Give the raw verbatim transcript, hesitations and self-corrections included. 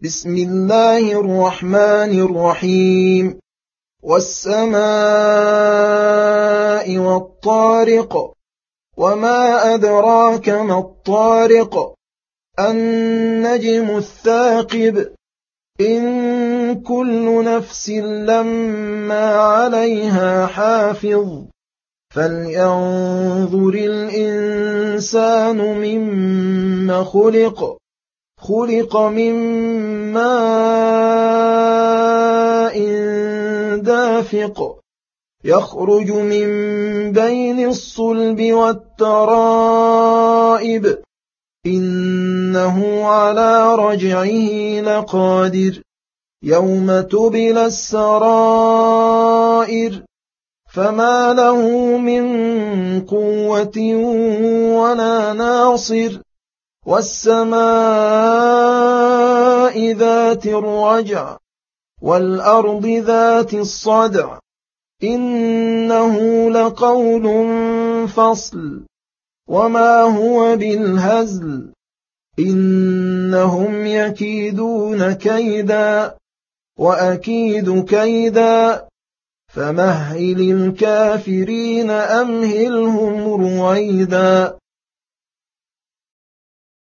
بسم الله الرحمن الرحيم. والسماء والطارق، وما أدراك ما الطارق، النجم الثاقب، إن كل نفس لما عليها حافظ، فلينظر الإنسان مما خلق خلق من ماء دافق، يخرج من بين الصلب والترائب، إنه على رجعه لقادر، يوم تبلى السرائر، فما له من قوة ولا ناصر، والسماء ذات الرجع، والأرض ذات الصدع، إنه لقول فصل، وما هو بالهزل، إنهم يكيدون كيدا وأكيد كيدا، فمهل الكافرين أمهلهم رويدا.